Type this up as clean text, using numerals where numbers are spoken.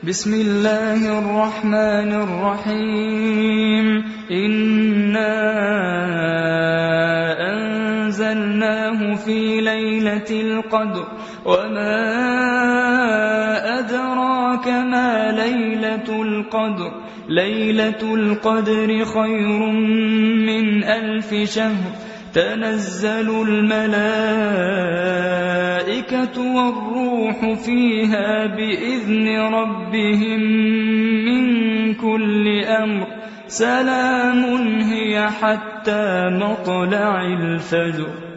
بسم الله الرحمن الرحيم إنا أنزلناه في ليلة القدر وما أدراك ما ليلة القدر ليلة القدر خير من 1000 شهر تنزل الملائكة والروح فيها بإذن ربهم من كل أمر سلام هي حتى مطلع الفجر.